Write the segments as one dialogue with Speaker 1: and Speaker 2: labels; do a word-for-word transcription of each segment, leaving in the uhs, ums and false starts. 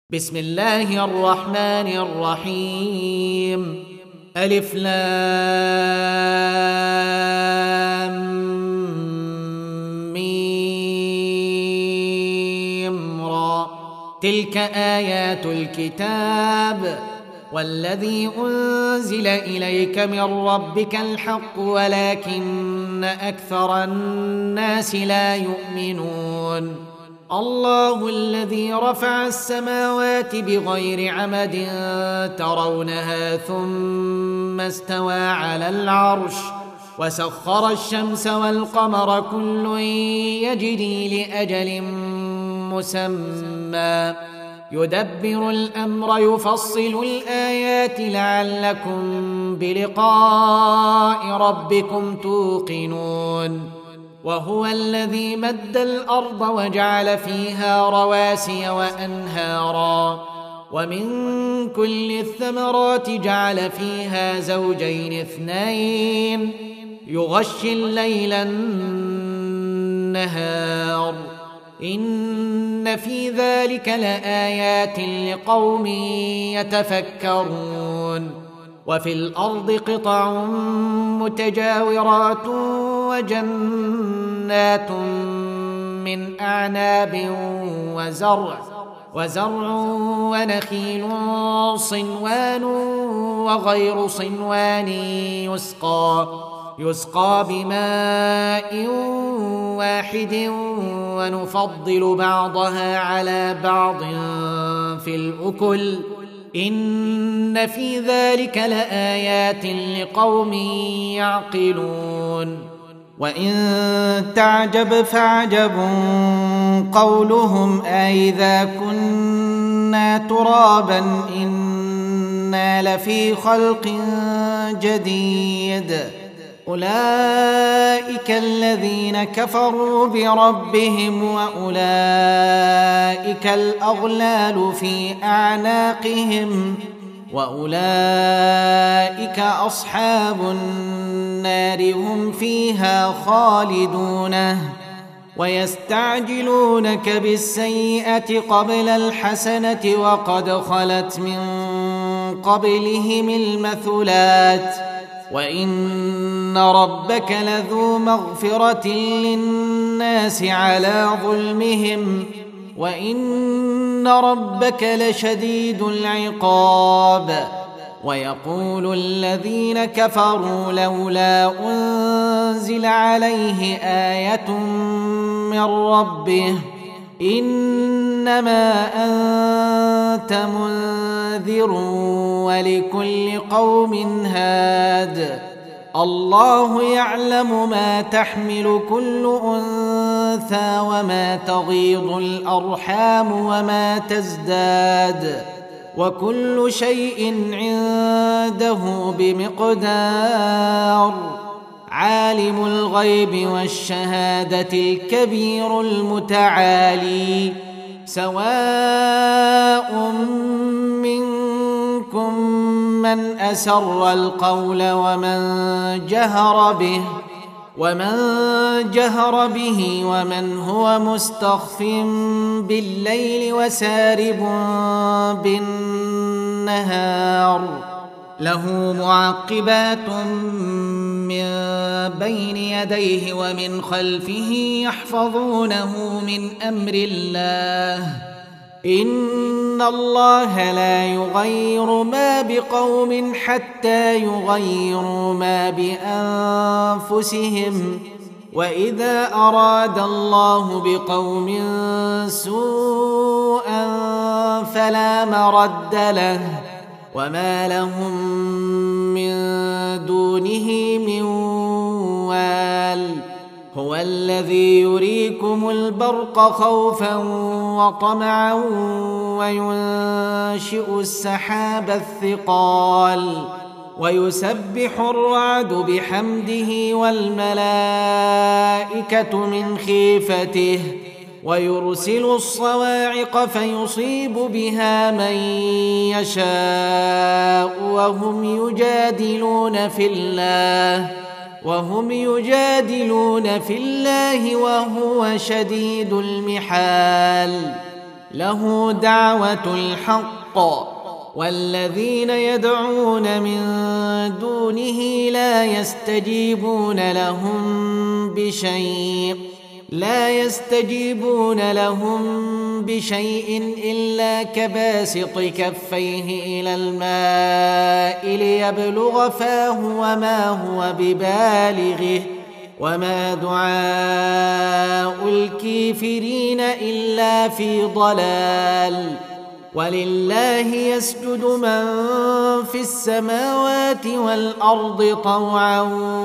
Speaker 1: بسم الله الرحمن الرحيم. ألف لام ميم را. تلك آيات الكتاب والذي أنزل إليك من ربك الحق ولكن أكثر الناس لا يؤمنون. الله الذي رفع السماوات بغير عمد ترونها ثم استوى على العرش وسخر الشمس والقمر كل يجري لأجل مسمى يدبر الأمر يفصل الآيات لعلكم بلقاء ربكم توقنون. وهو الذي مد الأرض وجعل فيها رواسي وأنهارا ومن كل الثمرات جعل فيها زوجين اثنين يغشي الليل النهار إن في ذلك لآيات لقوم يتفكرون. وفي الأرض قطع متجاورات وجنات من أعناب وزرع وزرع ونخيل صنوان وغير صنوان يسقى يسقى بماء واحد ونفضل بعضها على بعض في الأكل إن في ذلك لآيات لقوم يعقلون. وإن تعجب فعجب قولهم أإذا كنا ترابا إنا لفي خلق جديد أولئك الذين كفروا بربهم وأولئك الأغلال في أعناقهم وأولئك أصحاب النار هم فيها خالدون. ويستعجلونك بالسيئة قبل الحسنة وقد خلت من قبلهم المثلات وإن ربك لذو مغفرة للناس على ظلمهم وإن ربك لشديد العقاب. ويقول الذين كفروا لولا أنزل عليه آية من ربه إنما أنت منذر ولكل قوم هاد. الله يعلم ما تحمل كل أنثى وما تغيض الأرحام وما تزداد وكل شيء عنده بمقدار. عالم الغيب والشهادة الكبير المتعالي. سواء منكم من أسر القول ومن جهر به ومن جهر به ومن هو مستخف بالليل وسارب بالنهار. له معقبات من بين يديه ومن خلفه يحفظونه من أمر الله إن الله لا يغير ما بقوم حتى يغيروا ما بأنفسهم وإذا أراد الله بقوم سوءا فلا مرد له وما لهم من دونه من وال. هو الذي يريكم البرق خوفا وطمعا وينشئ السحاب الثقال ويسبح الرعد بحمده والملائكة من خيفته ويرسل الصواعق فيصيب بها من يشاء وهم يجادلون في الله وهم يجادلون في الله وهو شديد المحال. له دعوة الحق والذين يدعون من دونه لا يستجيبون لهم بشيء لا يستجيبون لهم بشيء إلا كباسط كفيه إلى الماء ليبلغ فاه وما هو ببالغه وما دعاء الكافرين إلا في ضلال ولله يسجد من في السماوات والأرض طوعا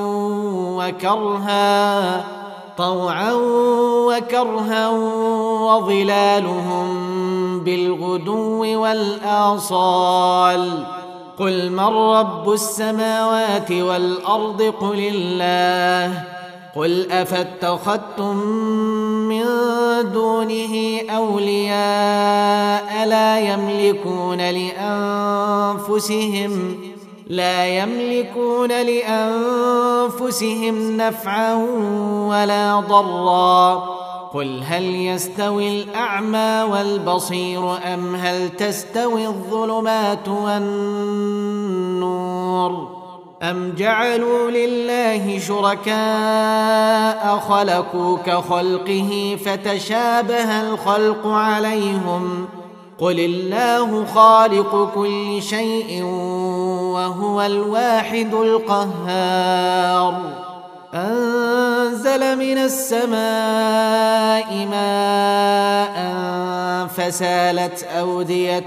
Speaker 1: وكرها طوعا وكرها وظلالهم بالغدو والآصال قل من رب السماوات والأرض قل الله قل أفاتخذتم من دونه أولياء لا يملكون لأنفسهم لا يملكون لأنفسهم نفعا ولا ضرا قل هل يستوي الأعمى والبصير أم هل تستوي الظلمات والنور أم جعلوا لله شركاء خلقوا كخلقه فتشابه الخلق عليهم قل الله خالق كل شيء وهو الواحد القهار أنزل من السماء ماء فسالت أودية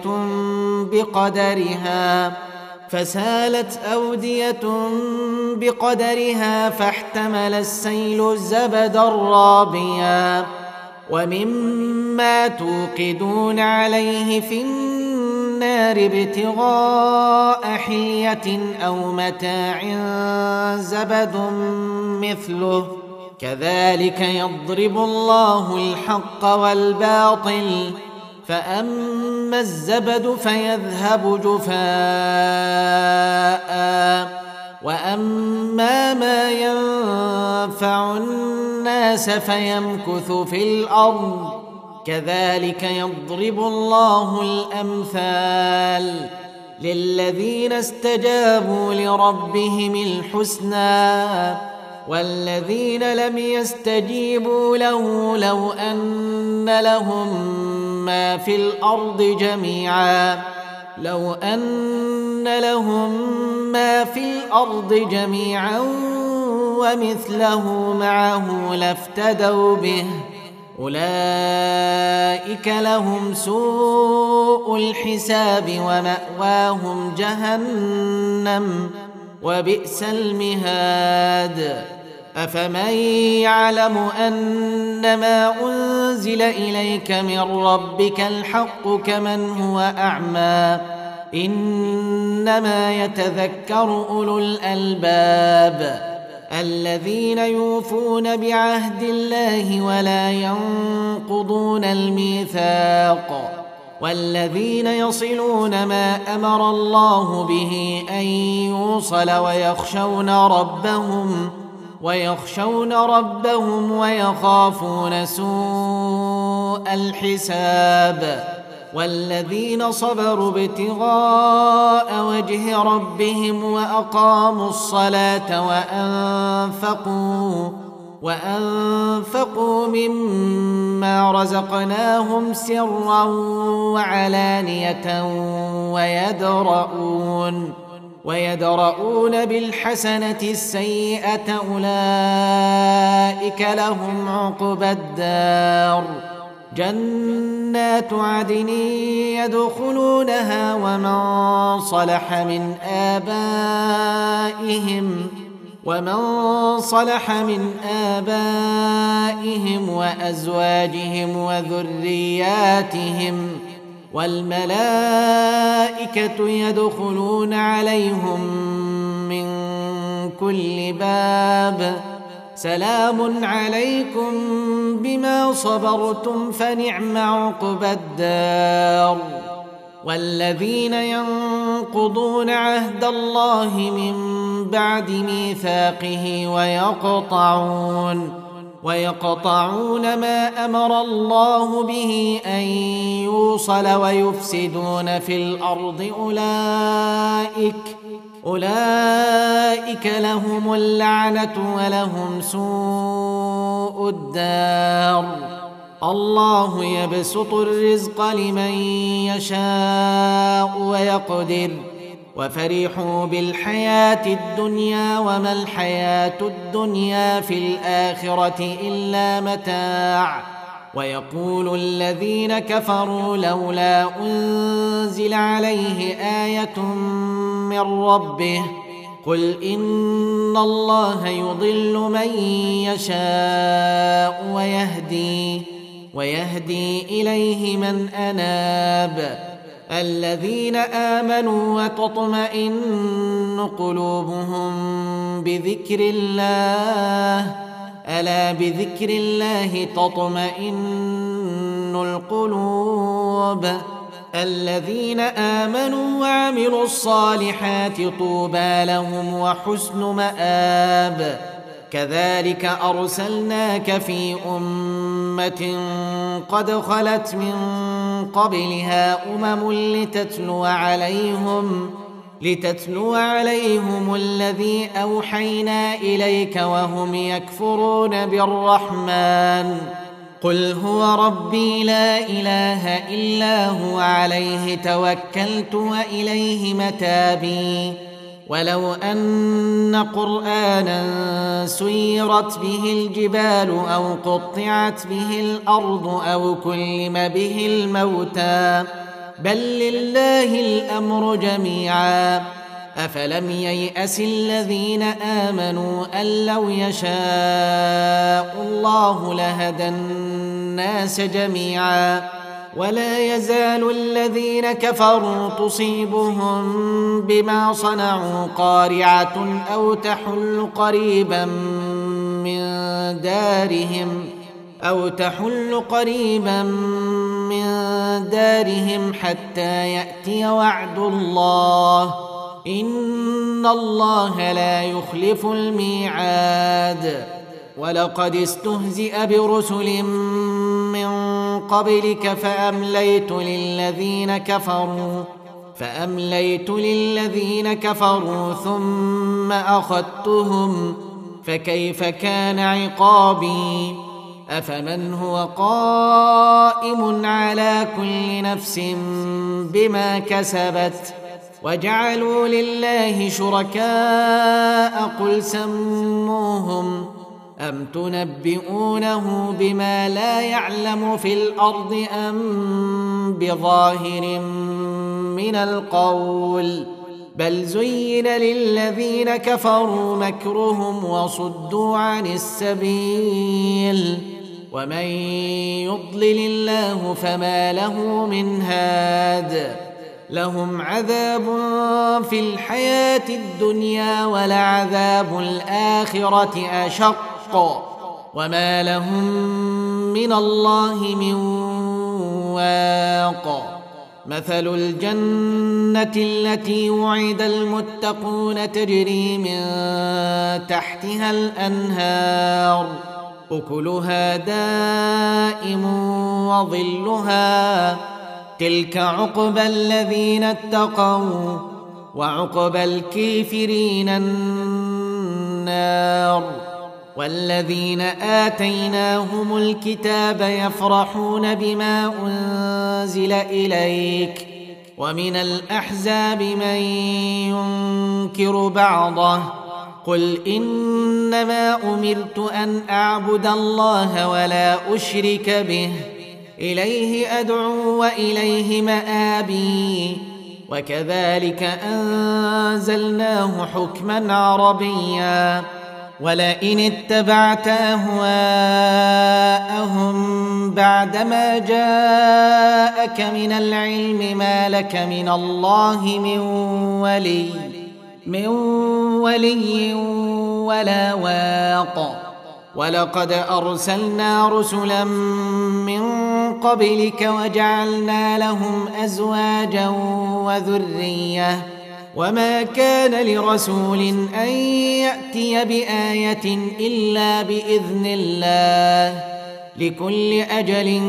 Speaker 1: بقدرها فسالت أودية بقدرها فاحتمل السيل زبدا رابيا ومما توقدون عليه في النار ابتغاء حلية أو متاع زبد مثله كذلك يضرب الله الحق والباطل فأما الزبد فيذهب جفاء وأما ما ينفع الناس فيمكث في الأرض كذلك يضرب الله الأمثال للذين استجابوا لربهم الحسنى والذين لم يستجيبوا له لو أن لهم ما في الأرض جميعا لو أن لهم ما في الأرض جميعا ومثله معه لافتدوا به أولئك لهم سوء الحساب ومأواهم جهنم وبئس المهاد أفمن يعلم أنما أنزل إليك من ربك الحق كمن هو أعمى إنما يتذكر أولو الألباب الذين يوفون بعهد الله ولا ينقضون الميثاق والذين يصلون ما أمر الله به أن يوصل ويخشون ربهم ويخشون ربهم ويخافون سوء الحساب والذين صبروا ابتغاء وجه ربهم وأقاموا الصلاة وأنفقوا وأنفقوا مما رزقناهم سرا وعلانية ويدرؤون ويدرؤون بالحسنة السيئة أولئك لهم عقبى الدار جنات عدن يدخلونها ومن صلح من آبائهم ومن صلح من آبائهم وأزواجهم وذرياتهم والملائكة يدخلون عليهم من كل باب سلام عليكم بما صبرتم فنعم عقبى الدار والذين ينقضون عهد الله من بعد ميثاقه ويقطعون ويقطعون ما أمر الله به أن يوصل ويفسدون في الأرض أولئك أولئك لهم اللعنة ولهم سوء الدار. الله يبسط الرزق لمن يشاء ويقدر وفرحوا بالحياة الدنيا وما الحياة الدنيا في الآخرة إلا متاع. ويقول الذين كفروا لولا أنزل عليه آية من ربه قل إن الله يضل من يشاء ويهدي ويهدي إليه من أناب. الذين آمنوا وتطمئن قلوبهم بذكر الله ألا بذكر الله تطمئن القلوب. الذين آمنوا وعملوا الصالحات طوبى لهم وحسن مآب. كذلك أرسلناك في أمة قد خلت من قبلها أمم لتتلو عليهم لتتلو عليهم الذي أوحينا إليك وهم يكفرون بالرحمن قل هو ربي لا إله إلا هو عليه توكلت وإليه متابي. ولو أن قرآنا سيرت به الجبال أو قطعت به الأرض أو كلم به الموتى بل لله الأمر جميعا. أفلم ييأس الذين آمنوا أن لو يشاء الله لهدى الناس جميعا. ولا يزال الذين كفروا تصيبهم بما صنعوا قارعة أو تحل قريبا من دارهم أو تحل قريبا من دارهم حتى يأتي وعد الله إن الله لا يخلف الميعاد. ولقد استهزئ برسل من قبلك فأمليت للذين كفروا فأمليت للذين كفروا ثم أخذتهم فكيف كان عقابي. أفمن هو قائم على كل نفس بما كسبت وجعلوا لله شركاء قل سموهم أم تنبئونه بما لا يعلم في الأرض أم بظاهر من القول بل زين للذين كفروا مكرهم وصدوا عن السبيل ومن يضلل الله فما له من هاد. لهم عذاب في الحياة الدنيا ولعذاب الآخرة أشق وما لهم من الله من واق. مثل الجنة التي وعد المتقون تجري من تحتها الأنهار أكلها دائم وظلها تلك عقبى الذين اتقوا وعقبى الكافرين النار. والذين آتيناهم الكتاب يفرحون بما أنزل إليك ومن الأحزاب من ينكر بعضه قل إنما أمرت أن أعبد الله ولا أشرك به إليه أدعو وإليه مآبي. وكذلك أنزلناه حكما عربيا ولئن اتبعت أهواءهم بعدما جاءك من العلم ما لك من الله من ولي من ولي ولا واق. ولقد أرسلنا رسلا من قبلك وجعلنا لهم أزواجا وذرية وما كان لرسول أن يأتي بآية إلا بإذن الله لكل أجل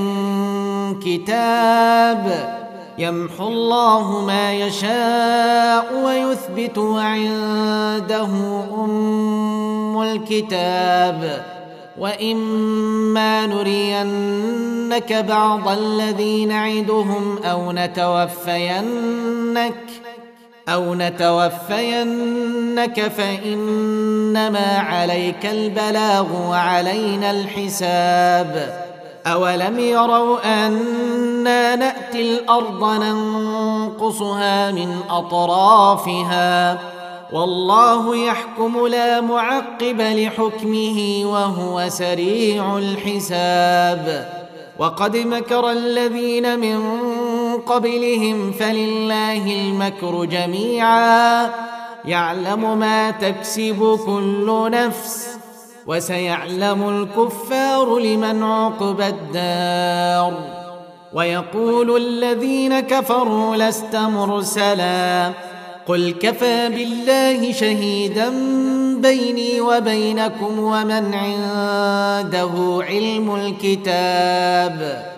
Speaker 1: كتاب يمحو الله ما يشاء ويثبت وعنده أم الكتاب وإما نرينك بعض الذي نعدهم أو نتوفينك أو نتوفينك فإنما عليك البلاغ وعلينا الحساب أولم يروا أنا نأتي الأرض ننقصها من أطرافها والله يحكم لا معقب لحكمه وهو سريع الحساب وقد مكر الذين من قبلهم فلله المكر جميعا يعلم ما تكسب كل نفس وسيعلم الكفار لمن عقبى الدار ويقول الذين كفروا لست مرسلا قل كفى بالله شهيدا بيني وبينكم ومن عنده علم الكتاب